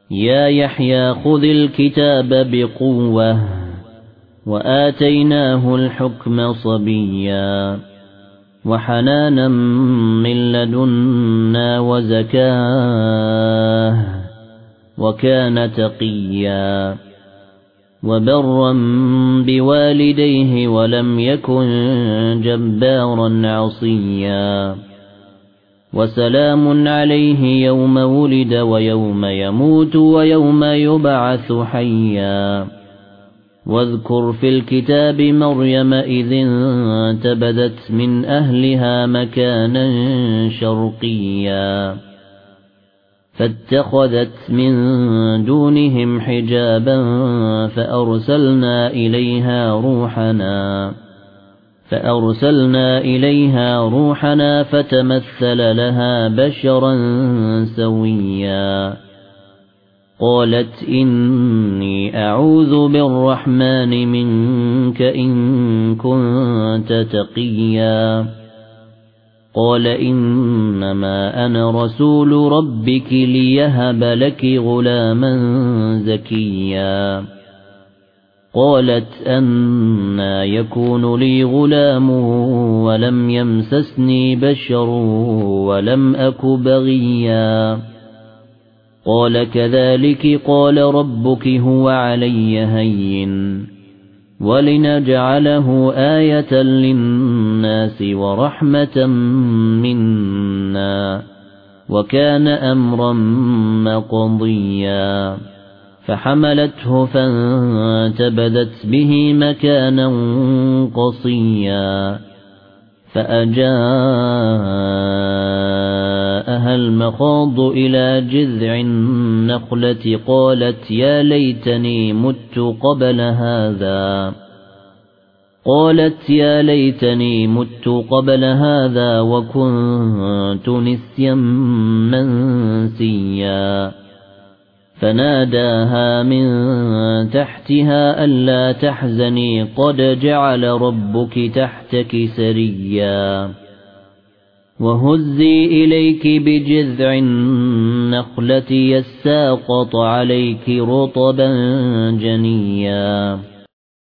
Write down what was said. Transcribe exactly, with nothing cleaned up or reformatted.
يا يحيى خذ الكتاب بقوة وآتيناه الحكم صبيا وحنانا من لدنا وزكاه وكان تقيا وبرا بوالديه ولم يكن جبارا عصيا وسلام عليه يوم ولد ويوم يموت ويوم يبعث حيا واذكر في الكتاب مريم إذ انتبذت من أهلها مكانا شرقيا فاتخذت من دونهم حجابا فأرسلنا إليها روحنا فأرسلنا إليها روحنا فتمثل لها بشرا سويا قالت إني أعوذ بالرحمن منك إن كنت تقيا قال إنما أنا رسول ربك ليهب لك غلاما زكيا قالت أنى يكون لي غلام ولم يمسسني بشر ولم أك بغيا قال كذلك قال ربك هو علي هين ولنجعله آية للناس ورحمة منا وكان أمرا مقضيا فحملته فانتبذت به مكانا قصيا فأجاءها المخاض إلى جذع النخلة قالت يا ليتني مت قبل هذا قالت يا ليتني مت قبل هذا وكنت نسيا منسيا فناداها من تحتها ألا تحزني قد جعل ربك تحتك سريا وهزي إليك بجذع النخلة يساقط عليك رطبا جنيا